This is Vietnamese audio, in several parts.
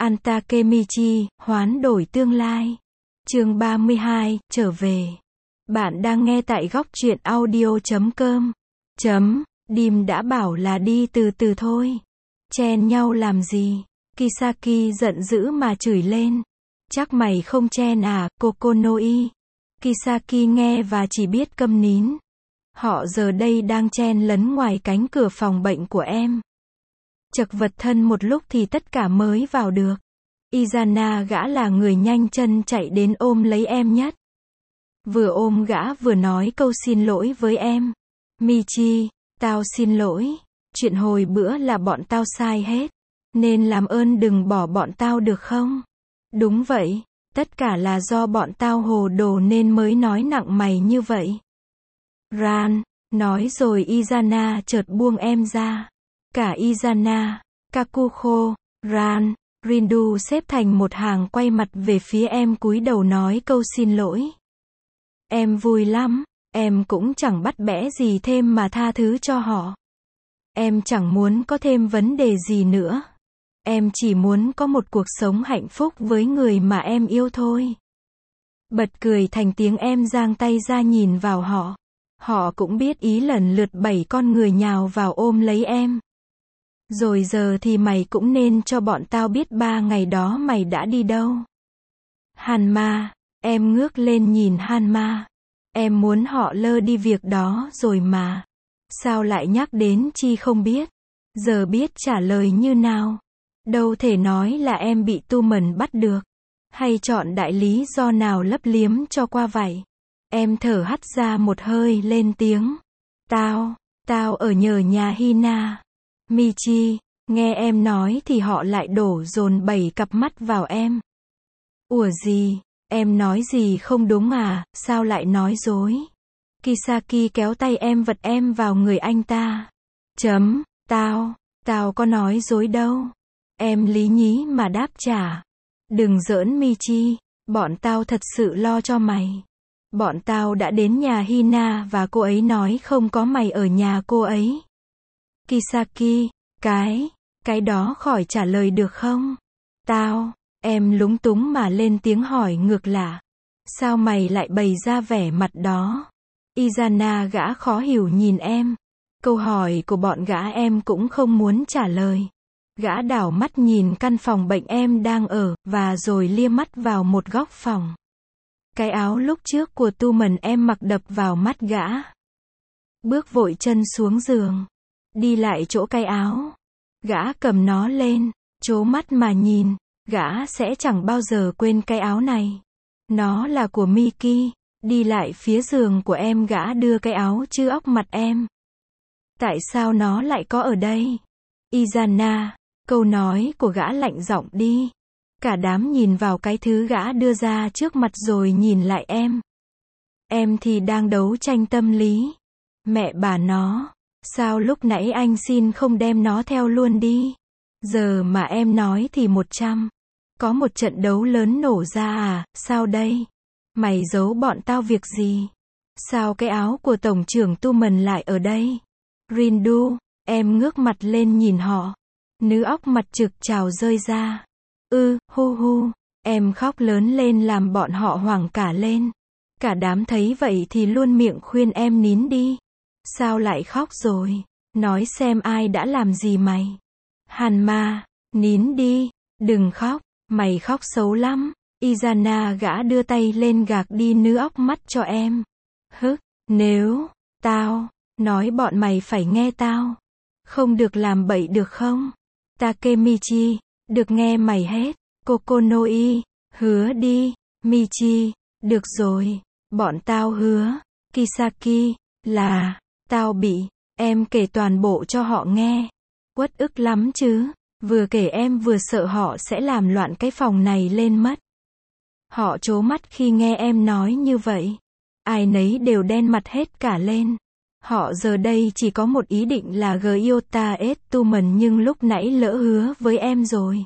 Antakemichi, hoán đổi tương lai. Chương 32, trở về. Bạn đang nghe tại góc truyện audio.com. Dim đã bảo là đi từ từ thôi. Chen nhau làm gì? Kisaki giận dữ mà chửi lên. Chắc mày không chen à, Kokonoi. Kisaki nghe và chỉ biết câm nín. Họ giờ đây đang chen lấn ngoài cánh cửa phòng bệnh của em. Chật vật thân một lúc thì tất cả mới vào được. Izana gã là người nhanh chân chạy đến ôm lấy em nhất. Vừa ôm gã vừa nói câu xin lỗi với em. Michi, tao xin lỗi. Chuyện hồi bữa là bọn tao sai hết. Nên làm ơn đừng bỏ bọn tao được không? Đúng vậy, tất cả là do bọn tao hồ đồ nên mới nói nặng mày như vậy. Ran, nói rồi Izana chợt buông em ra. Cả Izana, Kakuho, Ran, Rindu xếp thành một hàng quay mặt về phía em cúi đầu nói câu xin lỗi. Em vui lắm, em cũng chẳng bắt bẽ gì thêm mà tha thứ cho họ. Em chẳng muốn có thêm vấn đề gì nữa. Em chỉ muốn có một cuộc sống hạnh phúc với người mà em yêu thôi. Bật cười thành tiếng em giang tay ra nhìn vào họ. Họ cũng biết ý lần lượt 7 con người nhào vào ôm lấy em. Rồi giờ thì mày cũng nên cho bọn tao biết 3 ngày đó mày đã đi đâu. Hanma, em ngước lên nhìn Hanma. Em muốn họ lơ đi việc đó rồi mà. Sao lại nhắc đến chi không biết. Giờ biết trả lời như nào. Đâu thể nói là em bị tu mẩn bắt được. Hay chọn đại lý do nào lấp liếm cho qua vậy. Em thở hắt ra một hơi lên tiếng. Tao ở nhờ nhà Hina. Michi, nghe em nói thì họ lại đổ dồn 7 cặp mắt vào em. Ủa gì, em nói gì không đúng à, sao lại nói dối? Kisaki kéo tay em vật em vào người anh ta. Tao có nói dối đâu. Em lý nhí mà đáp trả. Đừng giỡn Michi, bọn tao thật sự lo cho mày. Bọn tao đã đến nhà Hina và cô ấy nói không có mày ở nhà cô ấy. Kisaki, cái đó khỏi trả lời được không? Em lúng túng mà lên tiếng hỏi ngược lại. Sao mày lại bày ra vẻ mặt đó? Izana gã khó hiểu nhìn em. Câu hỏi của bọn gã em cũng không muốn trả lời. Gã đảo mắt nhìn căn phòng bệnh em đang ở, và rồi lia mắt vào một góc phòng. Cái áo lúc trước của tu mần em mặc đập vào mắt gã. Bước vội chân xuống giường. Đi lại chỗ cái áo. Gã cầm nó lên, trố mắt mà nhìn. Gã sẽ chẳng bao giờ quên cái áo này. Nó là của Miki. Đi lại phía giường của em gã đưa cái áo chữ óc mặt em. Tại sao nó lại có ở đây? Izana, câu nói của gã lạnh giọng đi. Cả đám nhìn vào cái thứ gã đưa ra trước mặt rồi nhìn lại em. Em thì đang đấu tranh tâm lý. Mẹ bà nó, sao lúc nãy anh xin không đem nó theo luôn đi? Giờ mà em nói thì 100. Có một trận đấu lớn nổ ra à, sao đây? Mày giấu bọn tao việc gì? Sao cái áo của tổng trưởng Tu Mần lại ở đây? Rindu, em ngước mặt lên nhìn họ. Nữ óc mặt trực trào rơi ra. Hu, em khóc lớn lên làm bọn họ hoảng cả lên. Cả đám thấy vậy thì luôn miệng khuyên em nín đi. Sao lại khóc rồi? Nói xem ai đã làm gì mày? Hanma, nín đi, đừng khóc, mày khóc xấu lắm. Izana gã đưa tay lên gạc đi nữ óc mắt cho em. Nếu, tao, nói bọn mày phải nghe tao. Không được làm bậy được không? Takemichi, được nghe mày hết. Kokonoi, hứa đi. Michi, được rồi, bọn tao hứa. Kisaki, là, tao bị, em kể toàn bộ cho họ nghe. Uất ức lắm chứ, vừa kể em vừa sợ họ sẽ làm loạn cái phòng này lên mất. Họ trố mắt khi nghe em nói như vậy. Ai nấy đều đen mặt hết cả lên. Họ giờ đây chỉ có một ý định là Gyota Etumen nhưng lúc nãy lỡ hứa với em rồi.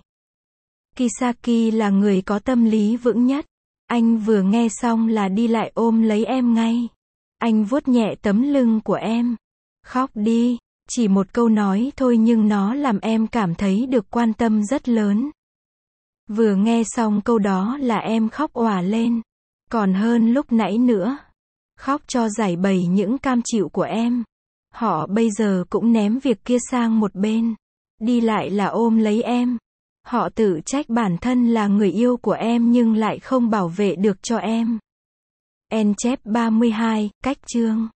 Kisaki là người có tâm lý vững nhất. Anh vừa nghe xong là đi lại ôm lấy em ngay. Anh vuốt nhẹ tấm lưng của em. Khóc đi, chỉ một câu nói thôi nhưng nó làm em cảm thấy được quan tâm rất lớn. Vừa nghe xong câu đó là em khóc òa lên. Còn hơn lúc nãy nữa. Khóc cho giải bày những cam chịu của em. Họ bây giờ cũng ném việc kia sang một bên. Đi lại là ôm lấy em. Họ tự trách bản thân là người yêu của em nhưng lại không bảo vệ được cho em. En chép 32, cách chương